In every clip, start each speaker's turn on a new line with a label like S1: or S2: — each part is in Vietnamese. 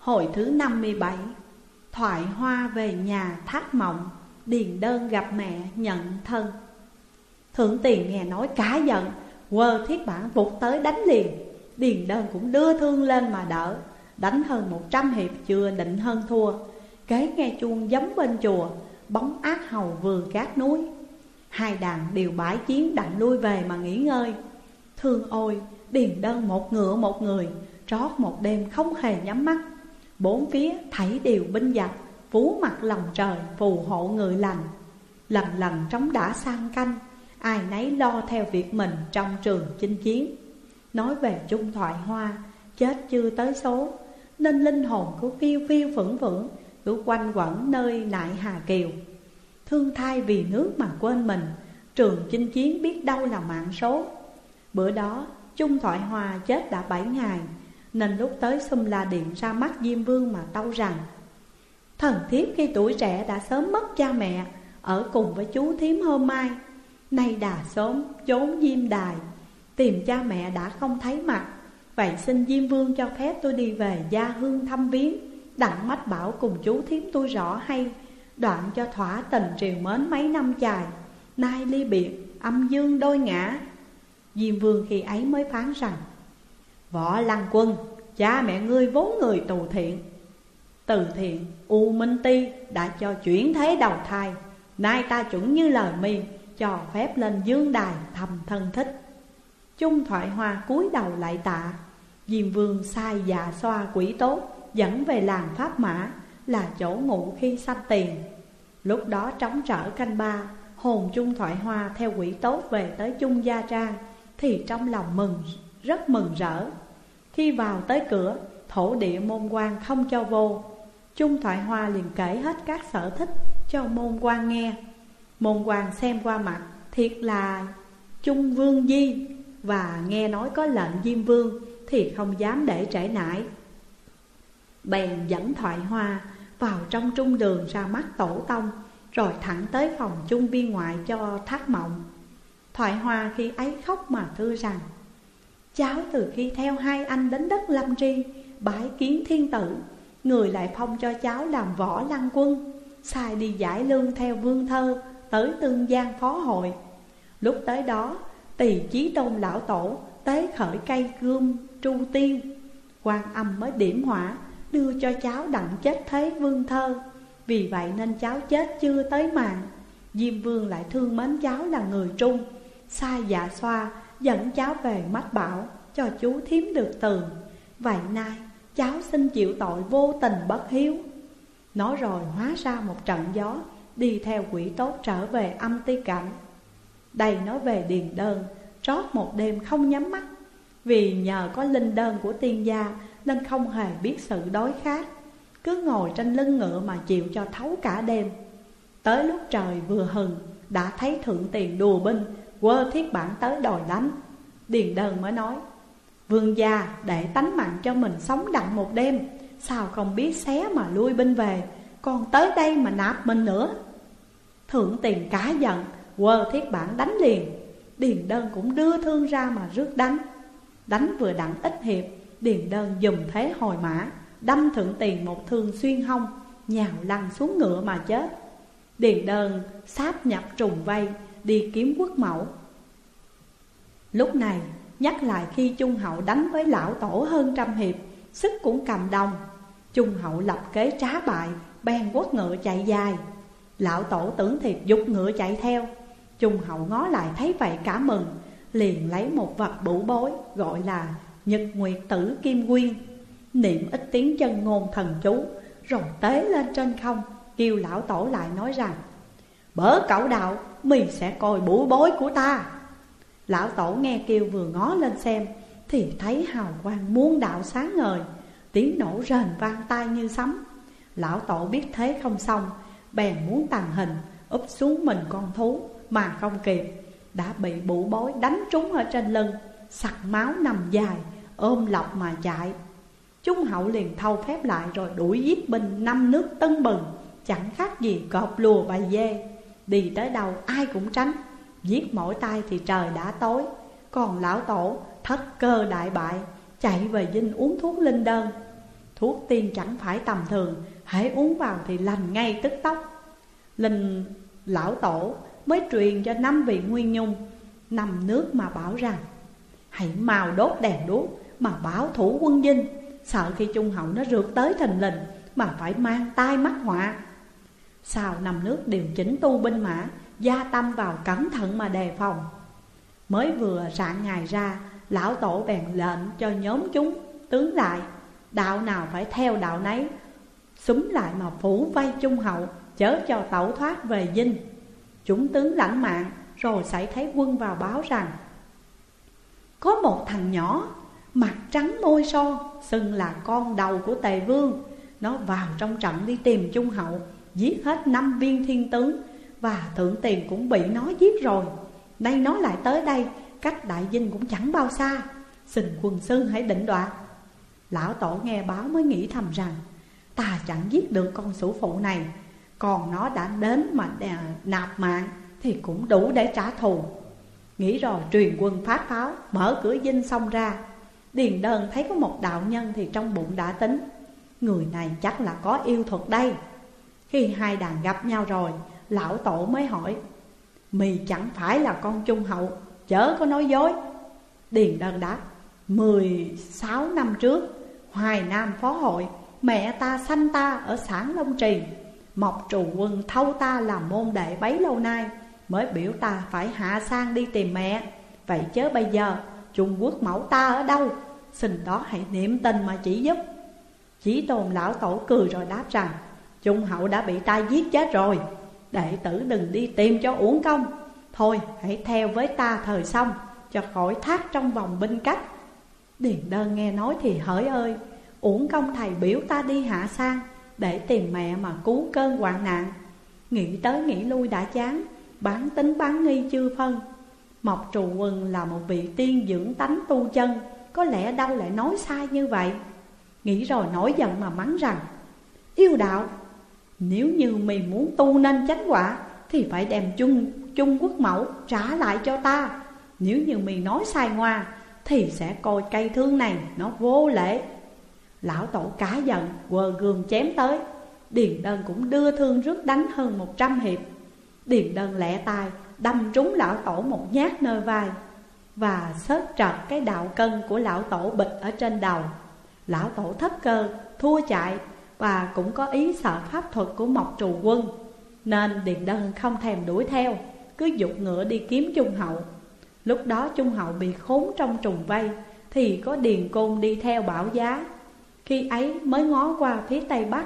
S1: Hồi thứ 57. Thoại Hoa về nhà thác mộng, Điền Đơn gặp mẹ nhận thân. Thượng Tiền nghe nói cả giận, quơ thiết bản vụt tới đánh liền. Điền Đơn cũng đưa thương lên mà đỡ, đánh hơn 100 hiệp chưa định hơn thua. Kế nghe chuông gióng bên chùa, bóng ác hầu vừa gác núi. Hai đàn đều bãi chiến đặng lui về mà nghỉ ngơi. Thương ôi, Điền Đơn một ngựa một người, trót một đêm không hề nhắm mắt. Bốn phía thảy đều binh giặc, phú mặt lòng trời phù hộ người lành. Lần lần trống đã sang canh, ai nấy lo theo việc mình trong trường chinh chiến. Nói về Chung Thoại Hoa, chết chưa tới số, nên linh hồn cứ phiêu phiêu phưởng phưởng, cứ quanh quẩn nơi nại Hà Kiều. Thương thai vì nước mà quên mình, trường chinh chiến biết đâu là mạng số. Bữa đó Chung Thoại Hoa chết đã 7 ngày, nên lúc tới Xum La Điện ra mắt Diêm Vương mà tâu rằng: thần thiếp khi tuổi trẻ đã sớm mất cha mẹ, ở cùng với chú thím hôm mai. Nay đà sớm trốn Diêm Đài, tìm cha mẹ đã không thấy mặt. Vậy xin Diêm Vương cho phép tôi đi về gia hương thăm viếng, đặng mách bảo cùng chú thím tôi rõ hay, đoạn cho thỏa tình triều mến mấy năm chài. Nay ly biệt âm dương đôi ngã. Diêm Vương khi ấy mới phán rằng: Võ Lăng Quân, cha mẹ ngươi vốn người từ thiện, U Minh Ti đã cho chuyển thế đầu thai. Nay ta chuẩn như lời mi, cho phép lên dương đài thầm thân thích. Chung Thoại Hoa cúi đầu lại tạ. Diêm Vương sai Dạ Xoa quỷ tốt dẫn về làng Pháp Mã, là chỗ ngụ khi sanh tiền. Lúc đó trống trở canh ba, hồn Chung Thoại Hoa theo quỷ tốt về tới Chung Gia Trang, thì trong lòng rất mừng rỡ. Khi vào tới cửa, thổ địa môn quan không cho vô. Chung Thoại Hoa liền kể hết các sở thích cho môn quan nghe. Môn quan xem qua mặt, thiệt là Chung Vương Di, và nghe nói có lệnh Diêm Vương thì không dám để trễ nải. Bèn dẫn Thoại Hoa vào trong trung đường ra mắt tổ tông, rồi thẳng tới phòng chung viên ngoại cho Thác Mộng. Thoại Hoa khi ấy khóc mà thưa rằng: cháu từ khi theo hai anh đến đất Lâm Tri bái kiến thiên tử, người lại phong cho cháu làm Võ Lăng Quân, sai đi giải lương theo Vương Thơ tới Tương Giang phó hội. Lúc tới đó, Tỳ Chí Tôn lão tổ tế khởi cây gươm Tru Tiên, Quan Âm mới điểm hỏa đưa cho cháu đặng chết thế Vương Thơ. Vì vậy nên cháu chết chưa tới màn. Diêm Vương lại thương mến cháu là người Trung, sai Dạ Xoa dẫn cháu về mách bảo cho chú thím được tường. Vậy nay cháu xin chịu tội vô tình bất hiếu. Nói rồi hóa ra một trận gió, đi theo quỷ tốt trở về âm ti cảnh. Đây nói về Điền Đơn, trót một đêm không nhắm mắt. Vì nhờ có linh đơn của tiên gia nên không hề biết sự đói khát, cứ ngồi trên lưng ngựa mà chịu cho thấu cả đêm. Tới lúc trời vừa hừng, đã thấy Thượng Tiền đùa binh, quơ thiết bản tới đòi đánh. Điền Đơn mới nói: Vương gia để tánh mạng cho mình sống đặng một đêm, sao không biết xé mà lui binh về, còn tới đây mà nạp mình nữa. Thượng Tiền cả giận, quơ thiết bản đánh liền. Điền Đơn cũng đưa thương ra mà rước đánh. Đánh vừa đặng ít hiệp, Điền Đơn dùng thế hồi mã, đâm Thượng Tiền một thương xuyên hông, nhào lăn xuống ngựa mà chết. Điền Đơn sáp nhập trùng vây, đi kiếm quốc mẫu. Lúc này nhắc lại khi Chung Hậu đánh với lão tổ hơn trăm hiệp, sức cũng cầm đồng. Chung Hậu lập kế trá bại, bèn quất ngựa chạy dài. Lão tổ tưởng thiệt giục ngựa chạy theo. Chung Hậu ngó lại thấy vậy cả mừng, liền lấy một vật bửu bối gọi là Nhật Nguyệt Tử Kim Quyên, niệm ít tiếng chân ngôn thần chú, rồi tế lên trên không, kêu lão tổ lại nói rằng: Bỡ cẩu đạo, mì sẽ coi bửu bối của ta. Lão tổ nghe kêu vừa ngó lên xem, thì thấy hào quang muôn đạo sáng ngời, tiếng nổ rền vang tai như sấm. Lão tổ biết thế không xong, bèn muốn tàng hình, úp xuống mình con thú, mà không kịp, đã bị bửu bối đánh trúng ở trên lưng, sặc máu nằm dài, ôm lọc mà chạy. Chung Hậu liền thâu phép lại, rồi đuổi giết binh năm nước tưng bừng, chẳng khác gì cọp lùa bầy dê. Đi tới đâu ai cũng tránh, giết mỗi tay thì trời đã tối. Còn lão tổ thất cơ đại bại, chạy về dinh uống thuốc linh đơn. Thuốc tiên chẳng phải tầm thường, hễ uống vào thì lành ngay tức tốc. Linh lão tổ mới truyền cho 5 vị nguyên nhung 5 nước mà bảo rằng: hãy mau đốt đèn đuốc mà bảo thủ quân dinh, sợ khi Trung Hậu nó rượt tới thình lình mà phải mang tai mắc họa. Sau 5 nước điều chỉnh tu binh mã, gia tâm vào cẩn thận mà đề phòng. Mới vừa rạng ngày ra, lão tổ bèn lệnh cho nhóm chúng tướng lại, đạo nào phải theo đạo nấy, xúm lại mà phủ vây Trung Hậu, chớ cho tẩu thoát về dinh. Chúng tướng lãnh mạng, rồi xảy thấy quân vào báo rằng: có một thằng nhỏ, mặt trắng môi son, xưng là con đầu của Tề Vương. Nó vào trong trận đi tìm Trung Hậu, giết hết 5 viên thiên tướng, và Thượng Tiền cũng bị nó giết rồi. Nay nó lại tới đây, cách đại dinh cũng chẳng bao xa, xin quân sư hãy định đoạt. Lão tổ nghe báo mới nghĩ thầm rằng: ta chẳng giết được con sủ phụ này, còn nó đã đến mà nạp mạng thì cũng đủ để trả thù. Nghĩ rồi truyền quân phát pháo, mở cửa dinh xông ra. Điền Đơn thấy có một đạo nhân thì trong bụng đã tính: người này chắc là có yêu thuật đây. Khi hai đàn gặp nhau rồi, lão tổ mới hỏi: mì chẳng phải là con Trung Hậu, chớ có nói dối. Điền Đơn đáp: 16 năm trước, Hoài Nam phó hội, mẹ ta sanh ta ở xã Long Trì. Mộc Trù Quân thâu ta làm môn đệ bấy lâu nay, mới biểu ta phải hạ sang đi tìm mẹ. Vậy chớ bây giờ Trung Quốc mẫu ta ở đâu? Xin đó hãy niệm tình mà chỉ giúp. Chí Tôn lão tổ cười rồi đáp rằng: Trung Hậu đã bị ta giết chết rồi, đệ tử đừng đi tìm cho uổng công. Thôi hãy theo với ta thời xong, cho khỏi thác trong vòng binh cách. Điền Đơn nghe nói thì hỡi ơi, uổng công thầy biểu ta đi hạ sang để tìm mẹ mà cứu cơn hoạn nạn. Nghĩ tới nghĩ lui đã chán, bán tính bán nghi chưa phân. Mộc Trù Quân là một vị tiên dưỡng tánh tu chân, có lẽ đâu lại nói sai như vậy. Nghĩ rồi nổi giận mà mắng rằng: yêu đạo, nếu như mày muốn tu nên chánh quả thì phải đem Trung Quốc mẫu trả lại cho ta. Nếu như mày nói sai ngoa thì sẽ coi cây thương này nó vô lễ. Lão tổ cá giận, quờ gươm chém tới. Điền Đơn cũng đưa thương rước đánh hơn 100 hiệp. Điền Đơn lẹ tay đâm trúng lão tổ một nhát nơi vai, và xớt trật cái đạo cân của lão tổ bịch ở trên đầu. Lão tổ thất cơ thua chạy, và cũng có ý sợ pháp thuật của Mộc Trù Quân, nên Điền Đơn không thèm đuổi theo, cứ giục ngựa đi kiếm Trung Hậu. Lúc đó Trung Hậu bị khốn trong trùng vây, thì có Điền Côn đi theo bảo giá. Khi ấy mới ngó qua phía tây bắc,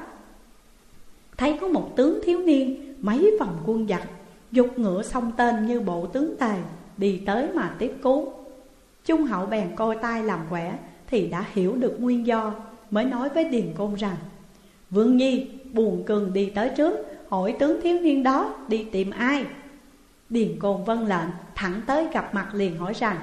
S1: thấy có một tướng thiếu niên mấy vòng quân giặc, giục ngựa xông tên như bộ tướng Tề, đi tới mà tiếp cứu. Trung Hậu bèn coi tai làm quẻ, thì đã hiểu được nguyên do, mới nói với Điền Côn rằng: Vương Nhi buồn cường đi tới trước, hỏi tướng thiếu niên đó đi tìm ai. Điền Côn vâng lệnh, thẳng tới gặp mặt liền hỏi rằng: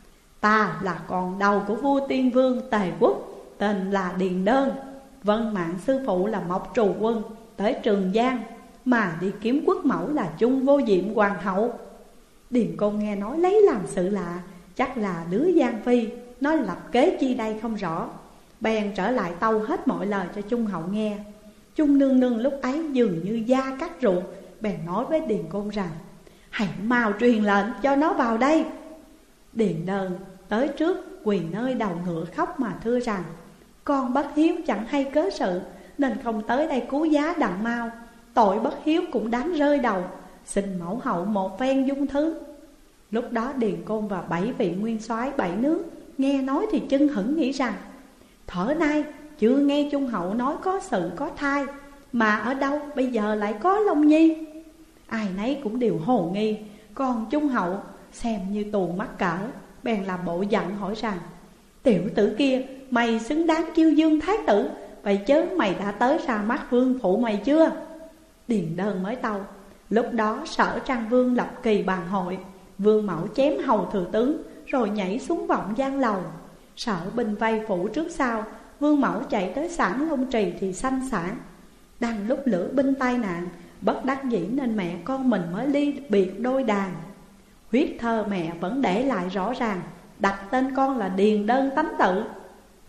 S1: ta là con đầu của vua Tiên Vương Tề Quốc, tên là Điền Đơn, vâng mạng sư phụ là Mộc Trù Quân tới Trường Giang, mà đi kiếm quốc mẫu là Trung Vô Diệm hoàng hậu. Điền Côn nghe nói lấy làm sự lạ, chắc là đứa Giang Phi, nó lập kế chi đây không rõ. Bèn trở lại tâu hết mọi lời cho Trung Hậu nghe. Trung nương nương lúc ấy dường như da cắt ruột, bèn nói với Điền Côn rằng: hãy mau truyền lệnh cho nó vào đây. Điền Đơn tới trước quỳ nơi đầu ngựa khóc mà thưa rằng: con bất hiếu chẳng hay cớ sự, nên không tới đây cứu giá đặng mau. Tội bất hiếu cũng đáng rơi đầu, xin mẫu hậu một phen dung thứ. Lúc đó Điền Côn và 7 vị nguyên soái 7 nước nghe nói thì chưng hửng nghĩ rằng: thở nay chưa nghe Trung Hậu nói có sự có thai, mà ở đâu bây giờ lại có Long Nhi. Ai nấy cũng đều hồ nghi. Còn Trung Hậu xem như tù mắc cỡ, bèn làm bộ giận hỏi rằng: tiểu tử kia, mày xứng đáng kiêu dương thái tử, vậy chớ mày đã tới ra mắt vương phụ mày chưa? Điền Đơn mới tâu: lúc đó Sở Trang Vương lập kỳ bàn hội, vương mẫu chém hầu thừa tướng, rồi nhảy xuống vọng giang lầu. Sở binh vây phủ trước sau, vương mẫu chạy tới sản Long Trì thì sanh sản. Đang lúc lửa binh tai nạn, bất đắc dĩ nên mẹ con mình mới ly biệt đôi đàn. Huyết thơ mẹ vẫn để lại rõ ràng, đặt tên con là Điền Đơn tánh tự.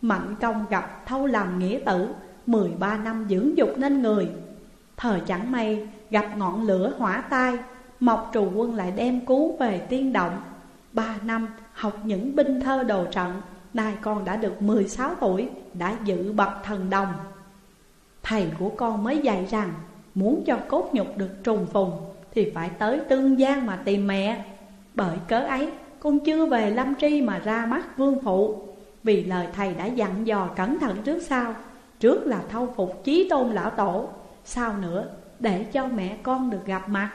S1: Mạnh công gặp thâu làm nghĩa tử, 13 năm dưỡng dục nên người. Thời chẳng may gặp ngọn lửa hỏa tai, Mộc Trù Quân lại đem cứu về tiên động. 3 năm học những binh thơ đồ trận, nay con đã được 16 tuổi, đã dự bậc thần đồng. Thầy của con mới dạy rằng muốn cho cốt nhục được trùng phùng thì phải tới Tương Giang mà tìm mẹ. Bởi cớ ấy con chưa về Lâm Tri mà ra mắt vương phụ, vì lời thầy đã dặn dò cẩn thận trước sau. Trước là thâu phục Chí Tôn lão tổ, sau nữa để cho mẹ con được gặp mặt.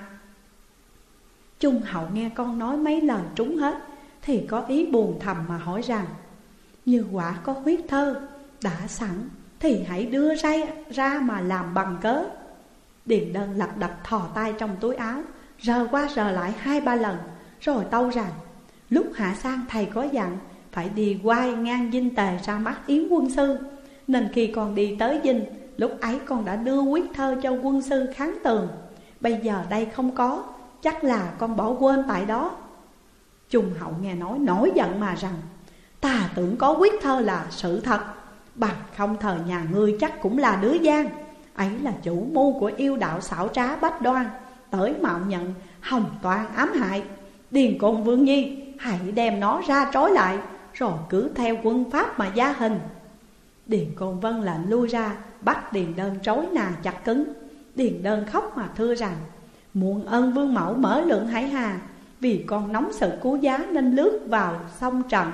S1: Trung hậu nghe con nói mấy lời trúng hết, thì có ý buồn thầm mà hỏi rằng: như quả có huyết thơ đã sẵn thì hãy đưa ra mà làm bằng cớ. Điền Đơn lật đật thò tay trong túi áo, rờ qua rờ lại 2-3 lần, rồi tâu rằng: lúc hạ sang thầy có dặn phải đi quay ngang Dinh Tề ra mắt Yến quân sư, nên khi con đi tới Dinh, lúc ấy con đã đưa huyết thơ cho quân sư kháng tường. Bây giờ đây không có, chắc là con bỏ quên tại đó. Trung hậu nghe nói nổi giận mà rằng: ta tưởng có huyết thơ là sự thật, bằng không thời nhà ngươi chắc cũng là đứa gian. Ấy là chủ mưu của yêu đạo xảo trá Bách Đoan, tới mạo nhận hồng toan ám hại. Điền Côn Vương Nhi, hãy đem nó ra trói lại, rồi cứ theo quân pháp mà gia hình. Điền Côn vâng lệnh lui ra, bắt Điền Đơn trói nà chặt cứng. Điền Đơn khóc mà thưa rằng: muộn ơn vương mẫu mở lượng hải hà, vì con nóng sự cứu giá nên lướt vào sông trận,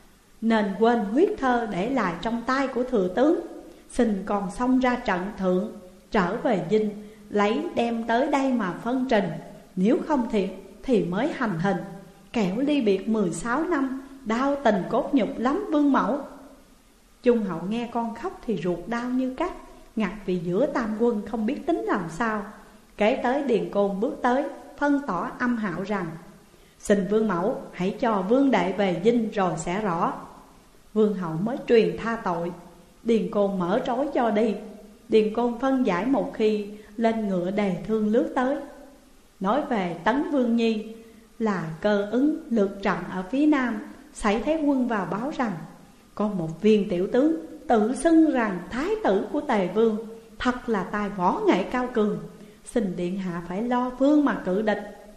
S1: nên quên huyết thơ để lại trong tay của thừa tướng. Xin con xông ra trận thượng, trở về Dinh, lấy đem tới đây mà phân trình. Nếu không thiệt thì mới hành hình, kẻo ly biệt 16 năm, đau tình cốt nhục lắm vương mẫu. Trung hậu nghe con khóc thì ruột đau như cắt, ngặt vì giữa tam quân không biết tính làm sao. Kể tới Điền Côn bước tới, phân tỏ âm hạo rằng: xin vương mẫu hãy cho vương đệ về Dinh rồi sẽ rõ. Vương hậu mới truyền tha tội. Điền Côn mở trói cho đi. Điền Côn phân giải một khi, lên ngựa đề thương lướt tới. Nói về Tấn Vương Nhi là Cơ Ứng lược trận ở phía nam, xảy thấy quân vào báo rằng: có một viên tiểu tướng tự xưng rằng thái tử của Tề Vương, thật là tài võ nghệ cao cường, xin điện hạ phải lo phương mà cự địch.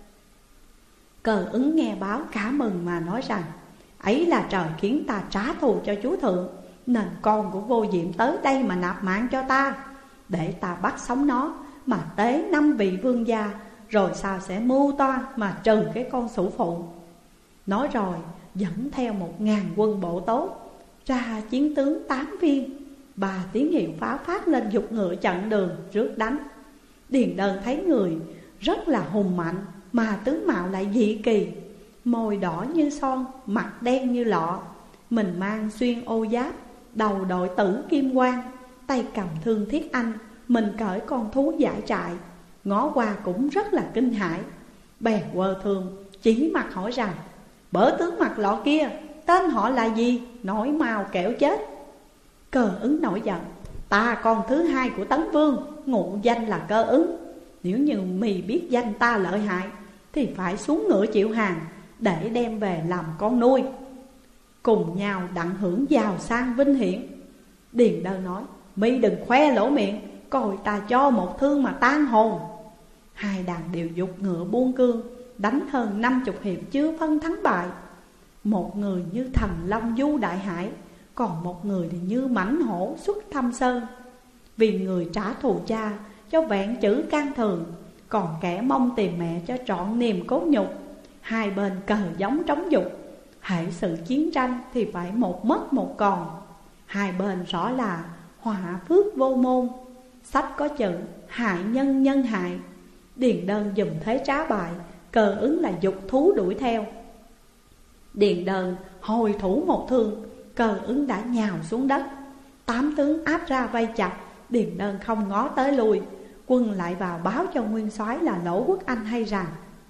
S1: Cơ Ứng nghe báo cả mừng mà nói rằng: ấy là trời khiến ta trả thù cho chúa thượng, nên con của Vô Diệm tới đây mà nạp mạng cho ta, để ta bắt sống nó mà tế 5 vị vương gia, rồi sao sẽ mưu toan mà trừ cái con sủ phụ. Nói rồi dẫn theo 1000 quân bộ tốt ra chiến tướng 8 viên. 3 tiếng hiệu pháo phát lên giục ngựa chặn đường rước đánh. Điền Đơn thấy người rất là hùng mạnh, mà tướng mạo lại dị kỳ. Môi đỏ như son, mặt đen như lọ, mình mang xuyên ô giáp, đầu đội tử kim quang, tay cầm thương thiết anh, mình cởi con thú giải trại. Ngó qua cũng rất là kinh hãi. Bèn quơ thương chỉ mặt hỏi rằng: bở tướng mặt lọ kia tên họ là gì, nói mau kẻo chết. Cơ Ứng nổi giận: ta con thứ hai của Tấn Vương, ngụ danh là Cơ Ứng. Nếu như mì biết danh ta lợi hại thì phải xuống ngựa chịu hàng, để đem về làm con nuôi, cùng nhau đặng hưởng giàu sang vinh hiển. Điền Đơn nói: mi đừng khoe lỗ miệng, coi ta cho một thương mà tan hồn. Hai đàn đều giục ngựa buông cương, đánh hơn 50 hiệp chưa phân thắng bại. Một người như thần long du đại hải, còn một người thì như mãnh hổ xuất thâm sơn. Vì người trả thù cha cho vẹn chữ can thường, còn kẻ mong tìm mẹ cho trọn niềm cốt nhục. Hai bên cờ giống trống dục, hễ sự chiến tranh thì phải một mất một còn. Hai bên rõ là họa phước vô môn, sách có chữ hại nhân nhân hại. Điền Đơn dùm thế trá bại, Cơ Ứng là dục thú đuổi theo. Điền Đơn hồi thủ một thương, Cơ Ứng đã nhào xuống đất. 8 tướng áp ra vây chặt, Điền Đơn không ngó tới lui. Quân lại vào báo cho nguyên soái là Lỗ Quốc Anh hay rằng: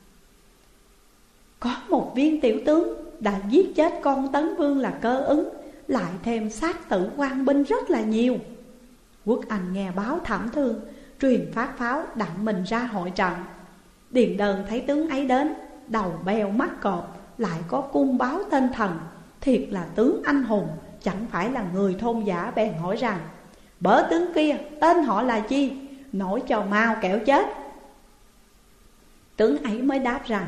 S1: có một viên tiểu tướng đã giết chết con Tấn Vương là Cơ Ứng, lại thêm sát tử quan binh rất là nhiều. Quốc Anh nghe báo thảm thương, truyền phát pháo đặng mình ra hội trận. Điền Đơn thấy tướng ấy đến, đầu beo mắt cọp, lại có cung báo tên thần, thiệt là tướng anh hùng, chẳng phải là người thôn giả, bèn hỏi rằng: Bở tướng kia tên họ là chi, nổi cho mau kẻo chết. Tướng ấy mới đáp rằng: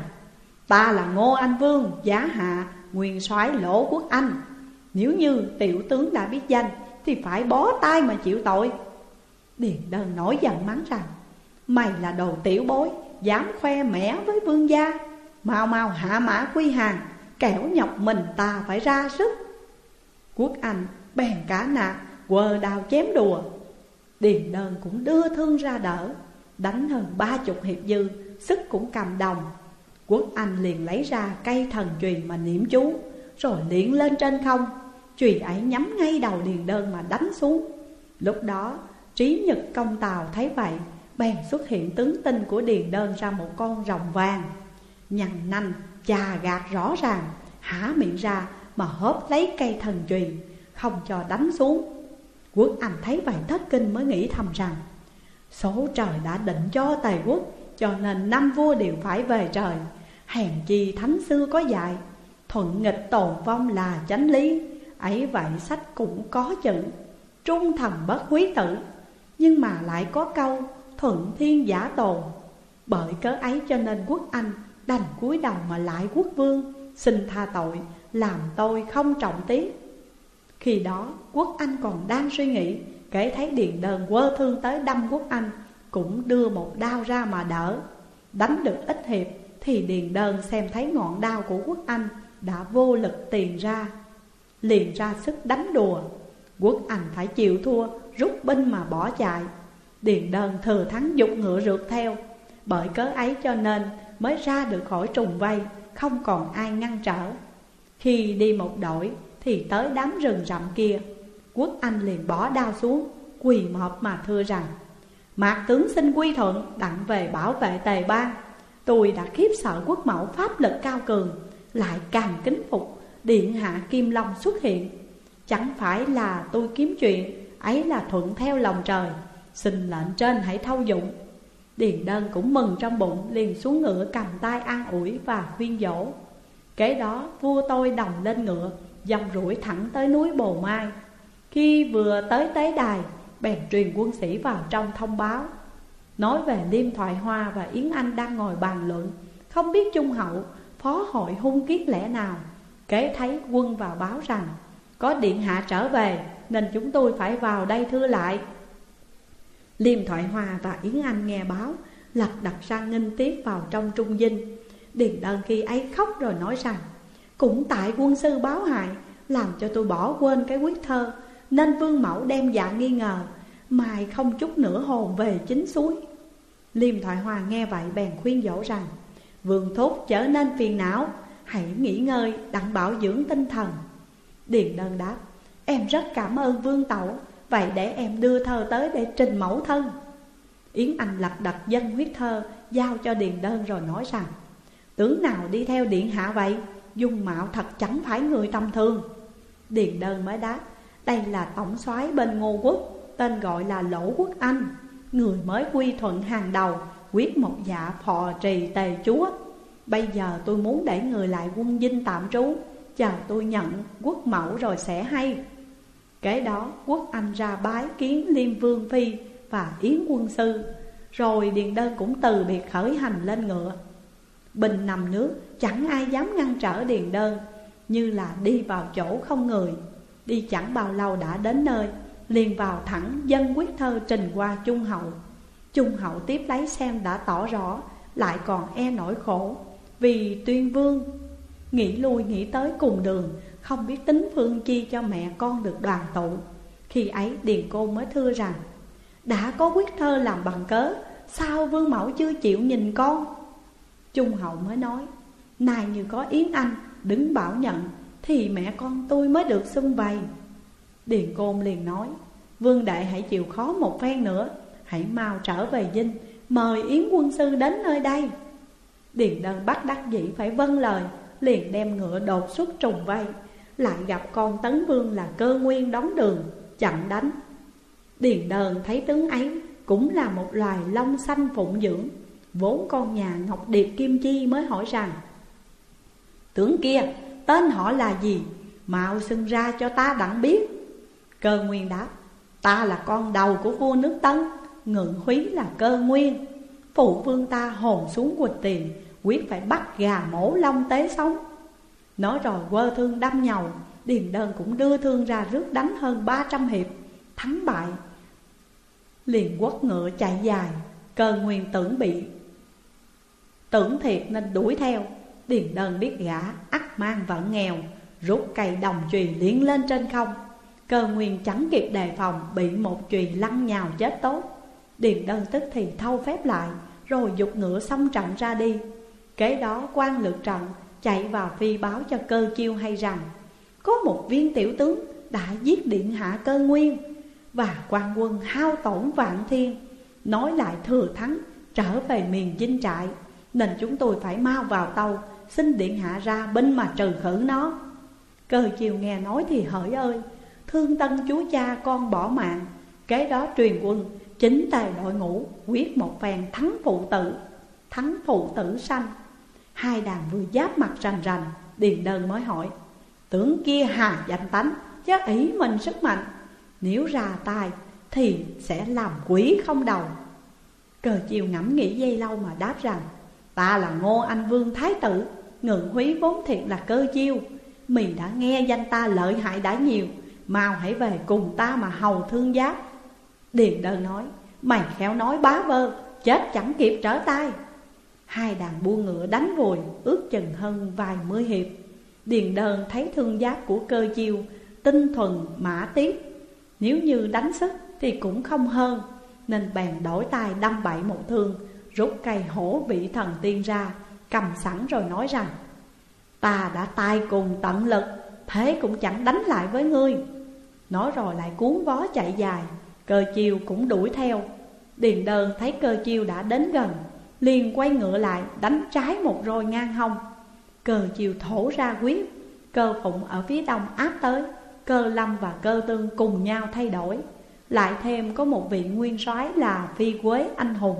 S1: Ta là Ngô Anh Vương Giá Hạ, nguyên soái Lỗ Quốc Anh. Nếu như tiểu tướng đã biết danh thì phải bó tay mà chịu tội. Điền Đơn nổi giận mắng rằng: Mày là đồ tiểu bối, dám khoe mẽ với vương gia, mau mau hạ mã quy hàng, kẻo nhọc mình ta phải ra sức. Quốc Anh bèn cả nạt, quờ đao chém đùa. Điền Đơn cũng đưa thương ra đỡ, đánh hơn 30 hiệp dư, sức cũng cầm đồng. Quốc Anh liền lấy ra cây thần chùy mà niệm chú, rồi liệng lên trên không. Chùy ấy nhắm ngay đầu Điền Đơn mà đánh xuống. Lúc đó Trí Nhật Công Tào thấy vậy, bèn xuất hiện tướng tinh của Điền Đơn ra một con rồng vàng, nhằn nanh chà gạt rõ ràng, há miệng ra mà hớp lấy cây thần chùy, không cho đánh xuống. Quốc Anh thấy vậy thất kinh, mới nghĩ thầm rằng: Số trời đã định cho Tề quốc, cho nên năm vua đều phải về trời. Hèn chi thánh xưa có dạy, thuận nghịch tồn vong là chánh lý. Ấy vậy sách cũng có chữ, trung thần bất húy tử. Nhưng mà lại có câu thuận thiên giả tồn. Bởi cớ ấy cho nên Quốc Anh đành cúi đầu mà lại quốc vương, xin tha tội, làm tôi không trọng tiếc. Khi đó Quốc Anh còn đang suy nghĩ, kể thấy Điền Đơn quơ thương tới đâm Quốc Anh, cũng đưa một đao ra mà đỡ. Đánh được ít hiệp thì Điền Đơn xem thấy ngọn đao của Quốc Anh đã vô lực tiền ra, liền ra sức đánh đùa. Quốc Anh phải chịu thua, rút binh mà bỏ chạy. Điền Đơn thừa thắng giục ngựa rượt theo. Bởi cớ ấy cho nên mới ra được khỏi trùng vây, không còn ai ngăn trở. Khi đi một đổi thì tới đám rừng rậm kia. Quốc Anh liền bỏ đao xuống, quỳ mọp mà thưa rằng: Mạc tướng xin quy thuận, đặng về bảo vệ Tề bang. Tôi đã khiếp sợ quốc mẫu pháp lực cao cường, lại càng kính phục điện hạ Kim Long xuất hiện. Chẳng phải là tôi kiếm chuyện, ấy là thuận theo lòng trời. Xin lệnh trên hãy thâu dụng. Điền Đơn cũng mừng trong bụng, liền xuống ngựa cầm tay an ủi và khuyên dỗ. Kế đó vua tôi đồng lên ngựa, dòng rủi thẳng tới núi Bồ Mai. Khi vừa tới tế đài, bèn truyền quân sĩ vào trong thông báo, nói về Liêm Thoại Hoa và Yến Anh đang ngồi bàn luận, không biết trung hậu phó hội hung kiết lẽ nào. Kế thấy quân vào báo rằng: Có điện hạ trở về, nên chúng tôi phải vào đây thưa lại. Liêm Thoại Hoa và Yến Anh nghe báo, lật đật ra nghênh tiếp vào trong trung dinh. Điền Đơn khi ấy khóc rồi nói rằng: Cũng tại quân sư báo hại, làm cho tôi bỏ quên cái quyết thơ, nên vương mẫu đem dạ nghi ngờ, mai không chút nữa hồn về chính suối. Liêm Thoại Hoa nghe vậy bèn khuyên dỗ rằng: Vương thúc trở nên phiền não, hãy nghỉ ngơi đặng bảo dưỡng tinh thần. Điền Đơn đáp: Em rất cảm ơn vương tẩu, vậy để em đưa thơ tới để trình mẫu thân. Yến Anh lật đật dâng huyết thơ giao cho Điền Đơn rồi nói rằng: Tướng nào đi theo điện hạ vậy? Dung mạo thật chẳng phải người tầm thường. Điền Đơn mới đáp: Đây là tổng soái bên Ngô quốc, tên gọi là Lỗ Quốc Anh, người mới quy thuận hàng đầu, quyết một dạ phò trì Tề chúa. Bây giờ tôi muốn để người lại quân dinh tạm trú, chờ tôi nhận quốc mẫu rồi sẽ hay. Kế đó Quốc Anh ra bái kiến Liêm Vương Phi và Yến quân sư, rồi Điền Đơn cũng từ biệt khởi hành lên ngựa. Bình nằm nước, chẳng ai dám ngăn trở Điền Đơn, như là đi vào chỗ không người. Đi chẳng bao lâu đã đến nơi, liền vào thẳng dâng quyết thơ trình qua Trung hậu. Trung hậu tiếp lấy xem đã tỏ rõ, lại còn e nỗi khổ, vì tuyên vương nghĩ lui nghĩ tới cùng đường, không biết tính phương chi cho mẹ con được đoàn tụ. Khi ấy Điền Côn mới thưa rằng: Đã có quyết thơ làm bằng cớ, sao vương mẫu chưa chịu nhìn con? Trung hậu mới nói: Này như có Yến Anh đứng bảo nhận, thì mẹ con tôi mới được sum vầy. Điền Côn liền nói: Vương đệ hãy chịu khó một phen nữa, hãy mau trở về dinh, mời Yến quân sư đến nơi đây. Điền Đơn bắt đắc dĩ phải vâng lời, liền đem ngựa đột xuất trùng vây. Lại gặp con Tấn Vương là Cơ Nguyên đóng đường, chặn đánh. Điền Đơn thấy tướng ấy cũng là một loài long xanh phụng dưỡng, vốn con nhà Ngọc Điệp Kim Chi, mới hỏi rằng: Tướng kia tên họ là gì, mau xưng ra cho ta đặng biết. Cơ Nguyên đáp: Ta là con đầu của vua nước Tân, Ngự Húy là Cơ Nguyên. Phụ vương ta hồn xuống quỳnh tiền, quyết phải bắt gà mổ lông tế sống. Nói rồi quơ thương đâm nhầu. Điền Đơn cũng đưa thương ra rước đánh hơn 300 hiệp. Thắng bại liền quất ngựa chạy dài. Cơ Nguyên tưởng thiệt nên đuổi theo. Điền Đơn biết gã ắt mang vận nghèo, rút cây đồng chùy liễn lên trên không. Cơ Nguyên chẳng kịp đề phòng, bị một chùy lăn nhào chết tốt. Điền Đơn tức thì thâu phép lại, rồi giục ngựa xông trận ra đi. Kế đó quan lược trận chạy vào phi báo cho Cơ Chiêu hay rằng có một viên tiểu tướng đã giết điện hạ Cơ Nguyên, và quan quân hao tổn vạn thiên. Nói lại thừa thắng trở về miền Dinh trại, nên chúng tôi phải mau vào tâu, xin điện hạ ra binh mà trừ khử nó. Cơ Chiêu nghe nói thì hỡi ơi, thương tân chúa cha con bỏ mạng. Kế đó truyền quân chính tề đội ngũ, quyết một phen thắng phụ tử sanh. Hai đàn vừa giáp mặt rành rành, Điền Đơn mới hỏi: Tướng kia hà danh tánh, chứ ý mình sức mạnh, nếu ra tay thì sẽ làm quỷ không đầu. Cơ Chiêu ngẫm nghĩ giây lâu mà đáp rằng: Ta là Ngô Anh Vương Thái tử, Ngự Húy vốn thiệt là Cơ Chiêu. Mì đã nghe danh ta lợi hại đã nhiều, mau hãy về cùng ta mà hầu thương giáp. Điền Đơn nói: Mày khéo nói bá vơ, chết chẳng kịp trở tay. Hai đàn buôn ngựa đánh vùi, ước chừng hơn vài mươi hiệp. Điền Đơn thấy thương giáp của Cơ Chiêu tinh thuần mã tiết, nếu như đánh sức thì cũng không hơn, nên bèn đổi tay đâm bậy một thương, rút cây hổ vị thần tiên ra, cầm sẵn rồi nói rằng: Ta đã tay cùng tận lực, thế cũng chẳng đánh lại với ngươi. Nói rồi lại cuốn vó chạy dài. Cơ Chiêu cũng đuổi theo. Điền Đơn thấy Cơ Chiêu đã đến gần, liền quay ngựa lại đánh trái một roi ngang hông. Cơ Chiêu thổ ra quyết. Cơ Phụng ở phía đông áp tới, Cơ Lâm và Cơ Tương cùng nhau thay đổi. Lại thêm có một vị nguyên soái là Phi Quế anh hùng.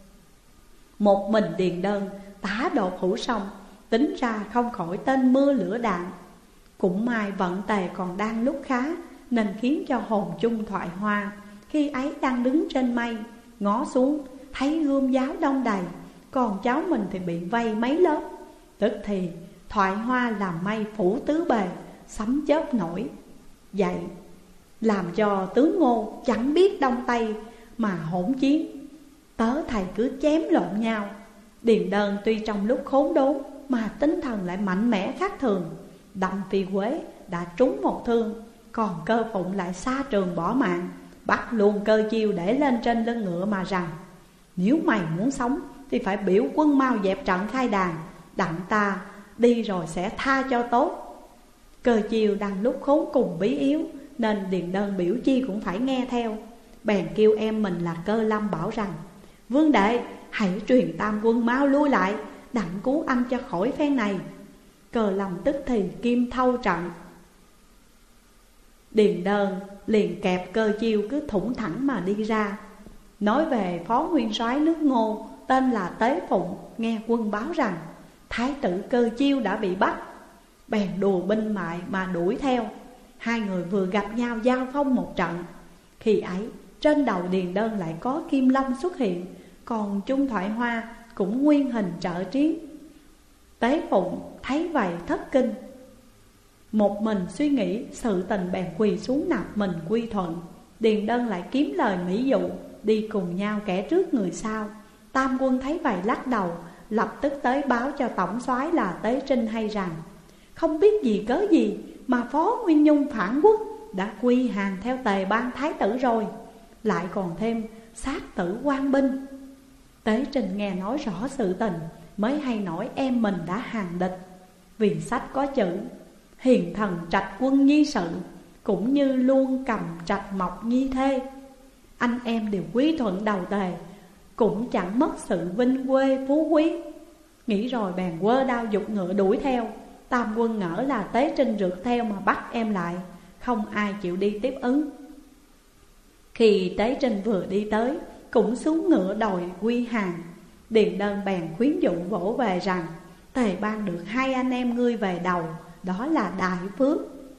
S1: Một mình Điền Đơn tá đột hữu sông, tính ra không khỏi tên mưa lửa đạn. Cũng may vận tề còn đang lúc khá, nên khiến cho hồn chung Thoại Hoa khi ấy đang đứng trên mây, ngó xuống thấy gươm giáo đông đầy, còn cháu mình thì bị vây mấy lớp. Tức thì Thoại Hoa làm mây phủ tứ bề, sấm chớp nổi dậy, làm cho tướng Ngô chẳng biết đông tây mà hỗn chiến. Tớ thầy cứ chém lộn nhau. Điền Đơn tuy trong lúc khốn đốn mà tinh thần lại mạnh mẽ khác thường, đâm Phi Quế đã trúng một thương. Còn Cơ Phụng lại xa trường bỏ mạng, bắt luôn Cơ Chiêu để lên trên lưng ngựa mà rằng: Nếu mày muốn sống thì phải biểu quân mau dẹp trận khai đàn, đặng ta đi rồi sẽ tha cho tốt. Cơ Chiêu đang lúc khốn cùng bí yếu, nên Điền Đơn biểu chi cũng phải nghe theo. Bèn kêu em mình là Cơ Lâm bảo rằng: Vương đệ, hãy truyền tam quân mau lui lại, đặng cứu anh cho khỏi phen này. Cơ Lâm tức thì kim thâu trận. Điền Đơn liền kẹp Cơ Chiêu cứ thủng thẳng mà đi ra. Nói về phó nguyên soái nước Ngô tên là Tế Phụng, nghe quân báo rằng thái tử Cơ Chiêu đã bị bắt, bèn đùa binh mại mà đuổi theo. Hai người vừa gặp nhau giao phong một trận. Khi ấy trên đầu Điền Đơn lại có Kim Long xuất hiện, còn Chung Thoại Hoa cũng nguyên hình trợ chiến. Tế Phụng thấy vậy thất kinh, một mình suy nghĩ sự tình, bèn quỳ xuống nạp mình quy thuận. Điền Đơn lại kiếm lời mỹ dụ, đi cùng nhau kẻ trước người sau. Tam quân thấy vậy lắc đầu, lập tức tới báo cho tổng soái là Tế Trinh hay rằng: Không biết gì cớ gì mà Phó Nguyên Nhung phản quốc, đã quy hàng theo Tề Ban thái tử rồi, lại còn thêm sát tử quan binh. Tế Trinh nghe nói rõ sự tình, mới hay nổi em mình đã hàng địch. Vì sách có chữ: Hiền thần trạch quân nhi sự, cũng như luôn cầm trạch mộc nhi thê. Anh em đều quý thuận đầu Tề, cũng chẳng mất sự vinh quê phú quý. Nghĩ rồi bèn quơ đao giục ngựa đuổi theo. Tam quân ngỡ là Tế Trinh rượt theo mà bắt em lại, không ai chịu đi tiếp ứng. Khi Tế Trinh vừa đi tới, cũng xuống ngựa đòi quy hàng. Điền Đơn bèn khuyến dụ vỗ về rằng: Tề Ban được hai anh em ngươi về đầu, đó là đại phước.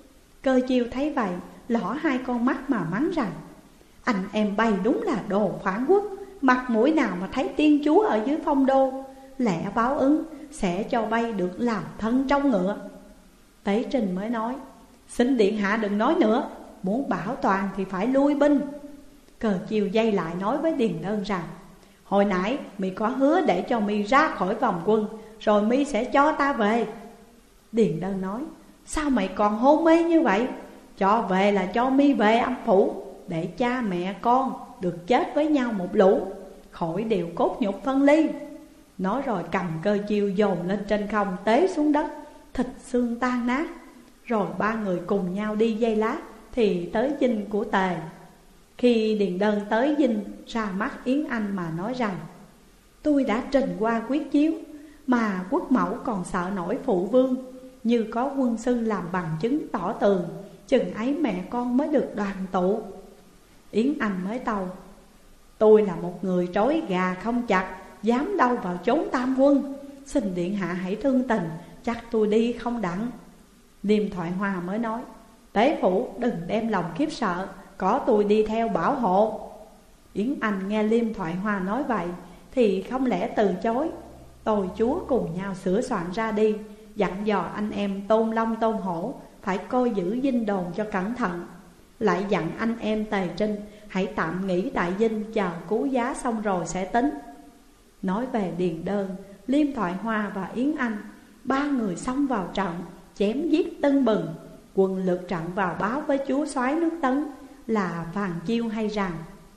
S1: Cơ Chiêu thấy vậy, lỏ hai con mắt mà mắng rằng: anh em bay đúng là đồ phản quốc, mặt mũi nào mà thấy tiên chúa ở dưới phong đô, lẽ báo ứng sẽ cho bay được làm thân trong ngựa. Tế Trình mới nói: xin điện hạ đừng nói nữa, muốn bảo toàn thì phải lui binh. Cờ Chiêu dây lại nói với Điền Đơn rằng: hồi nãy mi có hứa để cho mi ra khỏi vòng quân, rồi mi sẽ cho ta về. Điền Đơn nói: sao mày còn hôn mê như vậy? Cho về là cho mi về âm phủ, để cha mẹ con được chết với nhau một lũ, khỏi điều cốt nhục phân ly. Nói rồi cầm Cơ Chiêu dồn lên trên không, tế xuống đất, thịt xương tan nát. Rồi ba người cùng nhau đi giây lát thì tới dinh của Tề. Khi Điền Đơn tới dinh, ra mắt Yến Anh mà nói rằng: tôi đã trình qua quyết chiếu, mà quốc mẫu còn sợ nổi phụ vương, như có quân sư làm bằng chứng tỏ tường, chừng ấy mẹ con mới được đoàn tụ. Yến Anh mới tâu: tôi là một người trói gà không chặt, dám đâu vào chốn tam quân, xin điện hạ hãy thương tình, chắc tôi đi không đặng. Liêm Thoại Hoa mới nói: tế phủ đừng đem lòng khiếp sợ, có tôi đi theo bảo hộ. Yến Anh nghe Liêm Thoại Hoa nói vậy thì không lẽ từ chối. Tôi chúa cùng nhau sửa soạn ra đi, dặn dò anh em Tôn Long Tôn Hổ phải coi giữ dinh đồn cho cẩn thận. Lại dặn anh em Tề Trinh hãy tạm nghỉ tại dinh, chờ cứu giá xong rồi sẽ tính. Nói về Điền Đơn, Liêm Thoại Hoa và Yến Anh, ba người xông vào trận, chém giết tưng bừng. Quân lượt trận vào báo với chúa soái nước Tấn là Phàn Chiêu hay rằng: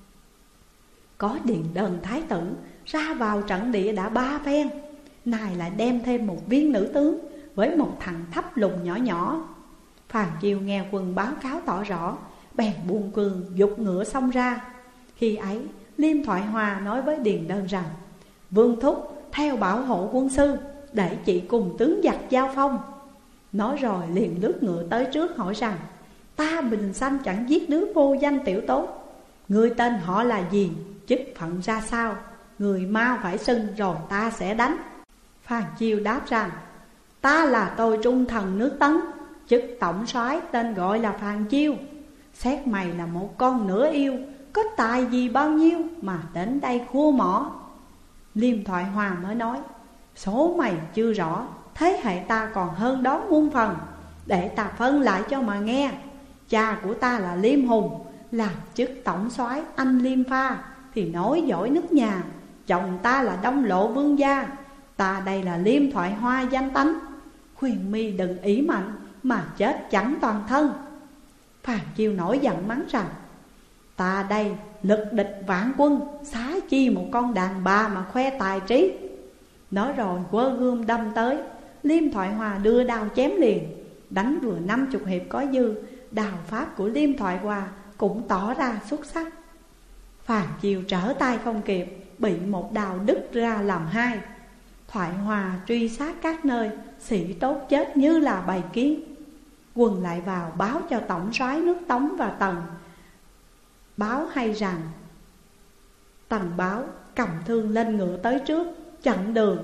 S1: có Điền Đơn thái tử ra vào trận địa đã 3 phen, này lại đem thêm một viên nữ tướng với một thằng thấp lùn nhỏ nhỏ. Phàn Chiêu nghe quân báo cáo tỏ rõ, bèn buông cương giục ngựa xông ra. Khi ấy Liêm Thoại Hoa nói với Điền Đơn rằng: vương thúc theo bảo hộ quân sư, để chị cùng tướng giặc giao phong. Nói rồi liền lướt ngựa tới trước hỏi rằng: ta bình sanh chẳng giết đứa vô danh tiểu tốt, người tên họ là gì, chức phận ra sao, người mau phải xưng rồi ta sẽ đánh. Phàn Chiêu đáp rằng: ta là tôi trung thần nước Tấn, chức tổng soái tên gọi là Phàn Chiêu. Xét mày là một con nửa yêu, có tài gì bao nhiêu mà đến đây khua mỏ. Liêm Thoại Hoa mới nói: số mày chưa rõ, thế hệ ta còn hơn đó muôn phần, để ta phân lại cho mà nghe. Cha của ta là Liêm Hùng, làm chức tổng soái anh Liêm Pha thì nói giỏi nước nhà. Chồng ta là Đông Lộ Vương gia, ta đây là Liêm Thoại Hoa danh tánh. Khuyên mi đừng ý mạnh mà chết chẳng toàn thân. Phàn Chiêu nổi giận mắng rằng: ta đây lực địch vạn quân, xá chi một con đàn bà mà khoe tài trí. Nói rồi quơ gươm đâm tới. Liêm Thoại Hoa đưa đao chém liền, đánh vừa 50 hiệp có dư. Đao pháp của Liêm Thoại Hoa cũng tỏ ra xuất sắc. Phàn Chiêu trở tay không kịp, bị một đao đứt ra làm hai. Thoại Hoa truy sát các nơi, sĩ tốt chết như là bầy kiến. Quân lại vào báo cho tổng soái nước Tống và Tần. Báo hay rằng Tần báo cầm thương lên ngựa tới trước, chặn đường.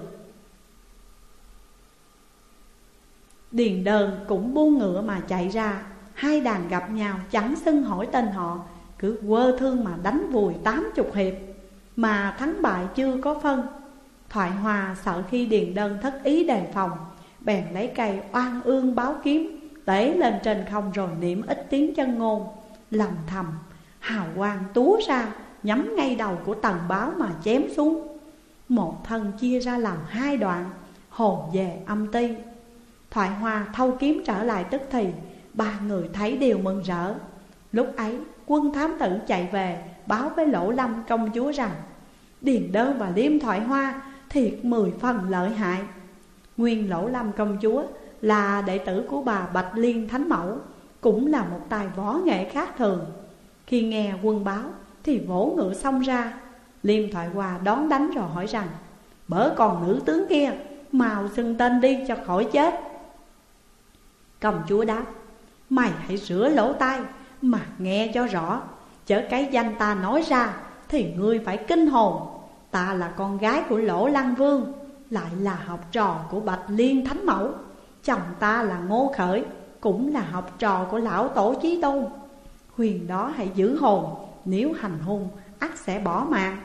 S1: Điền Đơn cũng buông ngựa mà chạy ra. Hai đàn gặp nhau chẳng xưng hỏi tên họ, cứ quơ thương mà đánh vùi 80 hiệp, mà thắng bại chưa có phân. Thoại Hoa sợ khi Điền Đơn thất ý đề phòng, bèn lấy cây oan ương báo kiếm tế lên trên không, rồi niệm ít tiếng chân ngôn, lầm thầm hào quang túa ra, nhắm ngay đầu của Tần báo mà chém xuống. Một thân chia ra làm 2 đoạn, hồn về âm ti. Thoại Hoa thâu kiếm trở lại tức thì, ba người thấy đều mừng rỡ. Lúc ấy quân thám tử chạy về báo với Lỗ Lâm công chúa rằng: Điền Đơn và Liêm Thoại Hoa thiệt 10 phần lợi hại. Nguyên Lỗ Lâm công chúa là đệ tử của bà Bạch Liên Thánh Mẫu, cũng là một tài võ nghệ khác thường. Khi nghe quân báo thì vỗ ngựa xông ra. Liêm Thoại Hoa đón đánh rồi hỏi rằng: bở còn nữ tướng kia, mau xưng tên đi cho khỏi chết. Công chúa đáp: mày hãy rửa lỗ tai mà nghe cho rõ, chớ cái danh ta nói ra thì ngươi phải kinh hồn. Ta là con gái của Lỗ Lăng Vương, lại là học trò của Bạch Liên Thánh Mẫu. Chồng ta là Ngô Khởi, cũng là học trò của lão tổ chí tôn. Khuyên đó hãy giữ hồn, nếu hành hung ắt sẽ bỏ mạng.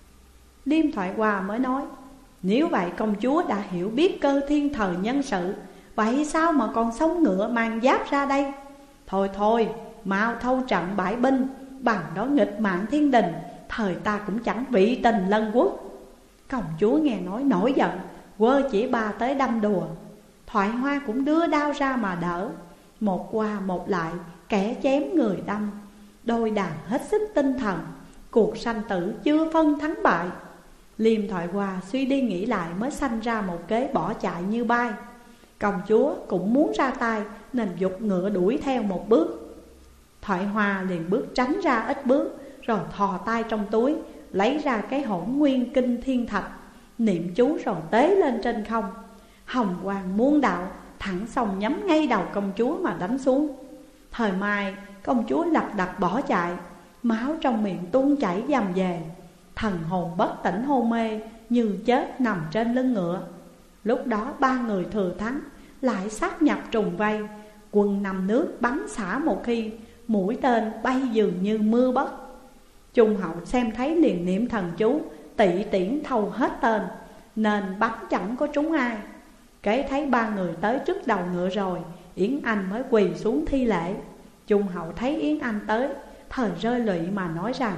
S1: Liêm Thoại Hòa mới nói: nếu vậy công chúa đã hiểu biết cơ thiên thời nhân sự, vậy sao mà còn sống ngựa mang giáp ra đây? Thôi thôi, mau thâu trận bãi binh, bằng đó nghịch mạng thiên đình, thời ta cũng chẳng vị tình lân quốc. Công chúa nghe nói nổi giận, quơ chỉ ba tới đâm đùa. Thoại Hoa cũng đưa đao ra mà đỡ. Một qua một lại, kẻ chém người đâm. Đôi đàn hết sức tinh thần, cuộc sanh tử chưa phân thắng bại. Liêm Thoại Hòa suy đi nghĩ lại mới sanh ra một kế bỏ chạy như bay. Công chúa cũng muốn ra tay nên giục ngựa đuổi theo một bước. Thoại Hòa liền bước tránh ra ít bước, rồi thò tay trong túi lấy ra cái hỗn nguyên kinh thiên thạch, niệm chú rồi tế lên trên không. Hồng quang muôn đạo thẳng sông nhắm ngay đầu công chúa mà đánh xuống. Thời mai công chúa lật đật bỏ chạy, máu trong miệng tuôn chảy dầm về, thần hồn bất tỉnh hôn mê như chết nằm trên lưng ngựa. Lúc đó ba người thừa thắng lại sát nhập trùng vây, quân nằm nước bắn xả một khi, mũi tên bay dường như mưa bất. Trung hậu xem thấy liền niệm thần chú, tị tiễn thâu hết tên, nên bắn chẳng có trúng ai. Kể thấy ba người tới trước đầu ngựa rồi, Yến Anh mới quỳ xuống thi lễ. Trung hậu thấy Yến Anh tới, thời rơi lụy mà nói rằng: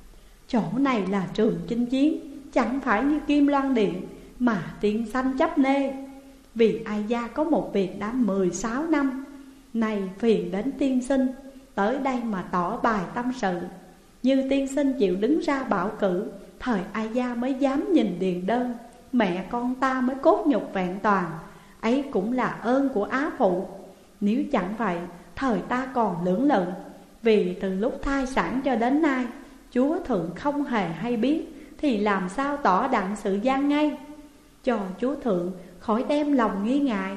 S1: chỗ này là trường chinh chiến, chẳng phải như Kim Loan Điện mà tiên sanh chấp nê. Vì ai gia có một việc đã 16 năm, nay phiền đến tiên sinh, tới đây mà tỏ bài tâm sự. Như tiên sinh chịu đứng ra bảo cử, thời ai gia mới dám nhìn điền đơn, mẹ con ta mới cốt nhục vẹn toàn. Ấy cũng là ơn của Á phụ. Nếu chẳng vậy, thời ta còn lưỡng lự. Vì từ lúc thai sản cho đến nay, chúa thượng không hề hay biết, thì làm sao tỏ đặng sự gian ngay, cho chúa thượng khỏi đem lòng nghi ngại.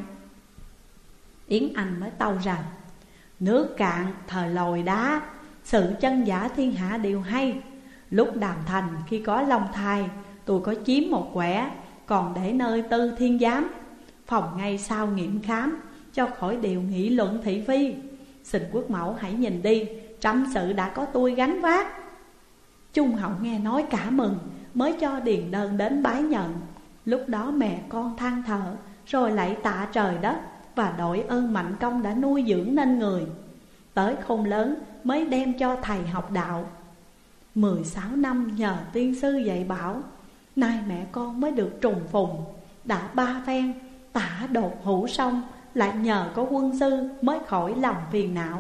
S1: Yến Anh mới tâu rằng: nước cạn thời lồi đá, sự chân giả thiên hạ đều hay. Lúc đàm thành khi có long thai, tôi có chiếm một quẻ, còn để nơi tư thiên giám. Phòng ngay sau nghiệm khám, cho khỏi điều nghị luận thị phi. Xin quốc mẫu hãy nhìn đi, trăm sự đã có tôi gánh vác. Trung hậu nghe nói cả mừng, mới cho điền đơn đến bái nhận. Lúc đó mẹ con than thở, rồi lạy tạ trời đất, và đội ơn mạnh công đã nuôi dưỡng nên người. Tới khôn lớn mới đem cho thầy học đạo. 16 năm nhờ tiên sư dạy bảo, nay mẹ con mới được trùng phùng. Đã 3 phen tả đột hữu xong, lại nhờ có quân sư mới khỏi lòng phiền não.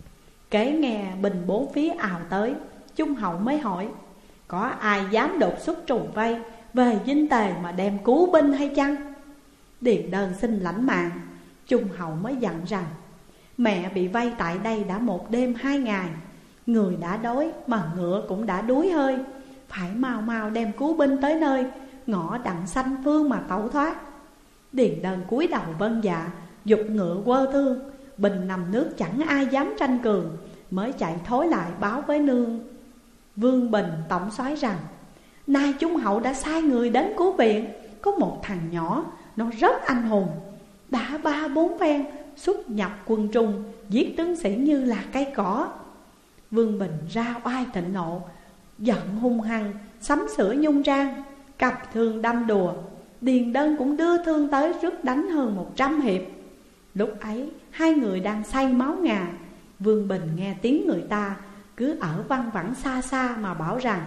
S1: Kể nghe bình bốn phía ào tới, Trung hậu mới hỏi: có ai dám đột xuất trùng vây, về dinh tề mà đem cứu binh hay chăng? Điền đơn xin lãnh mạng. Trung hậu mới dặn rằng: mẹ bị vây tại đây đã 1 đêm 2 ngày, người đã đói mà ngựa cũng đã đuối hơi, phải mau mau đem cứu binh tới nơi ngõ đặng sanh phương mà tẩu thoát. Điền đơn cúi đầu vâng dạ, giục ngựa quơ thương. Bình nằm nước chẳng ai dám tranh cường, mới chạy thối lại báo với nương Vương Bình tổng soái rằng: nay Trung hậu đã sai người đến cứu viện, có một thằng nhỏ, nó rất anh hùng, đã 3-4 phen xuất nhập quân trung, giết tướng sĩ như là cây cỏ. Vương Bình ra oai thịnh nộ, giận hung hăng, sắm sửa nhung trang, cặp thương đâm đùa. Điền đơn cũng đưa thương tới rước đánh hơn 100 hiệp. Lúc ấy hai người đang say máu ngà. Vương Bình nghe tiếng người ta cứ ở văng vẳng xa xa mà bảo rằng: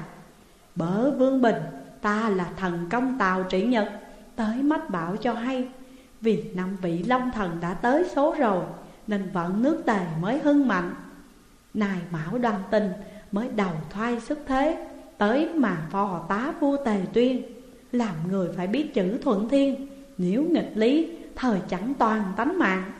S1: bở Vương Bình, ta là thần công Tào Trị Nhật, tới mách bảo cho hay. Vì 5 vị long thần đã tới số rồi, nên vận nước Tề mới hưng mạnh. Này Mão Đoan Tinh mới đầu thoai sức thế, tới mà phò tá vua Tề Tuyên. Làm người phải biết chữ thuận thiên, nếu nghịch lý thời chẳng toàn tánh mạng.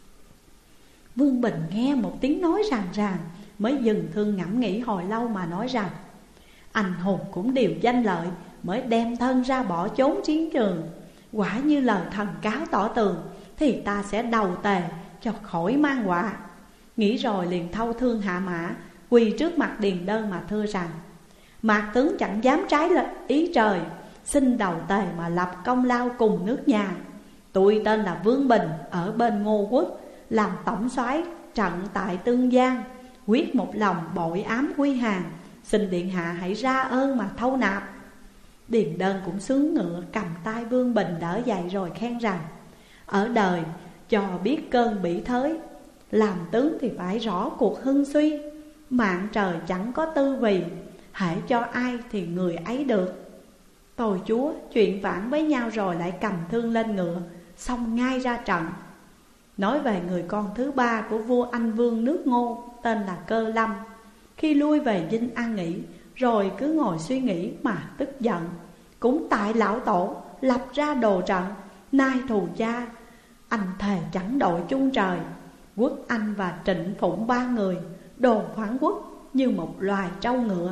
S1: Vương Bình nghe một tiếng nói ràng ràng, mới dừng thương ngẫm nghĩ hồi lâu mà nói rằng: anh hùng cũng đều danh lợi, mới đem thân ra bỏ trốn chiến trường. Quả như lời thần cáo tỏ tường, thì ta sẽ đầu Tề cho khỏi mang họa. Nghĩ rồi liền thâu thương hạ mã, quỳ trước mặt điền đơn mà thưa rằng: mạc tướng chẳng dám trái ý trời, xin đầu Tề mà lập công lao cùng nước nhà. Tôi tên là Vương Bình, ở bên Ngô Quốc, làm tổng soái trận tại Tương Giang, quyết một lòng bội ám quy hàng, xin điện hạ hãy ra ơn mà thâu nạp. Điền Đơn cũng xướng ngựa cầm tay Vương Bình đỡ dậy rồi khen rằng: ở đời cho biết cơn bỉ thới, làm tướng thì phải rõ cuộc hưng suy. Mạng trời chẳng có tư vì, hễ cho ai thì người ấy được. Tôi chúa chuyện vãn với nhau rồi lại cầm thương lên ngựa, xông ngay ra trận. Nói về người con thứ ba của vua Anh Vương nước Ngô, tên là Cơ Lâm. Khi lui về dinh an nghỉ, rồi cứ ngồi suy nghĩ mà tức giận. Cũng tại lão tổ lập ra đồ trận, nay thù cha, anh thề chẳng đội chung trời. Quốc Anh và Trịnh Phụng ba người, đồ phản quốc như một loài trâu ngựa.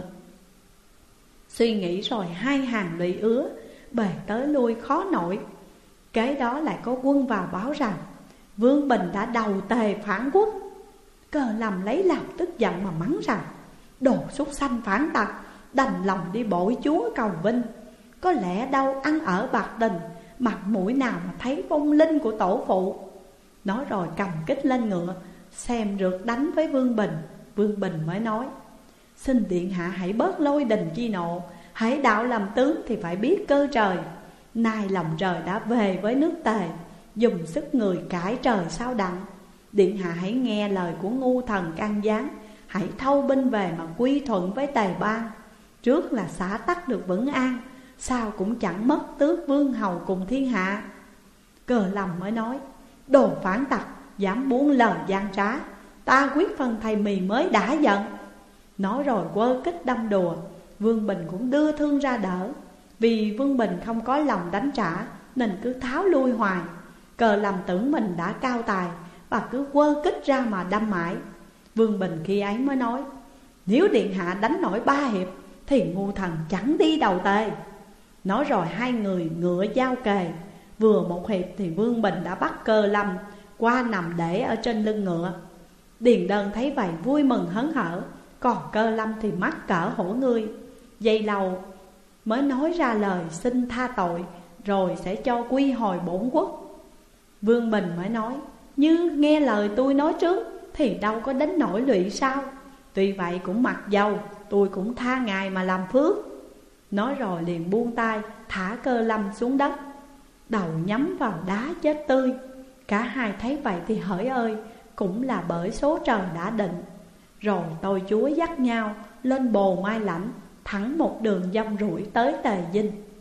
S1: Suy nghĩ rồi hai hàng lụy ứa, bề tới lui khó nổi. Kế đó lại có quân vào báo rằng Vương Bình đã đầu tề phản quốc. Cơ Lâm lấy làm tức giận mà mắng rằng: đồ súc sanh phản tặc, đành lòng đi bội chúa cầu vinh. Có lẽ đâu ăn ở bạc tình, mặt mũi nào mà thấy vong linh của tổ phụ. Nói rồi cầm kích lên ngựa, xem rượt đánh với Vương Bình. Vương Bình mới nói: xin điện hạ hãy bớt lôi đình chi nộ, hãy đạo làm tướng thì phải biết cơ trời. Nay lòng trời đã về với nước Tề, dùng sức người cãi trời sao đặng. Điện hạ hãy nghe lời của ngu thần Can Gián, hãy thâu binh về mà quy thuận với Tề Bang. Trước là xã tắc được vững an, sao cũng chẳng mất tước vương hầu cùng thiên hạ. Cơ Lâm mới nói: đồ phản tặc, dám buông lời gian trá, ta quyết phân thầy mì mới đã giận. Nói rồi quơ kích đâm đùa. Vương Bình cũng đưa thương ra đỡ. Vì Vương Bình không có lòng đánh trả nên cứ tháo lui hoài. Cơ Lâm tưởng mình đã cao tài và cứ quơ kích ra mà đâm mãi. Vương Bình khi ấy mới nói: nếu điện hạ đánh nổi 3 hiệp thì ngu thần chẳng đi đầu Tề. Nói rồi hai người ngựa giao kề. Vừa một hiệp thì Vương Bình đã bắt Cơ Lâm qua nằm để ở trên lưng ngựa. Điền Đơn thấy vậy vui mừng hớn hở, còn Cơ Lâm thì mắc cỡ hổ ngươi. Giây lâu mới nói ra lời xin tha tội, rồi sẽ cho quy hồi bổn quốc. Vương Bình mới nói: như nghe lời tôi nói trước thì đâu có đến nỗi lụy sao. Tuy vậy cũng mặc dầu tôi cũng tha ngài mà làm phước. Nói rồi liền buông tay thả Cơ Lâm xuống đất, đầu nhắm vào đá chết tươi. Cả hai thấy vậy thì hỡi ơi, cũng là bởi số trời đã định. Rồi tôi chúa dắt nhau lên bồ Mai Lãnh, thẳng một đường dông rủi tới Tề Dinh.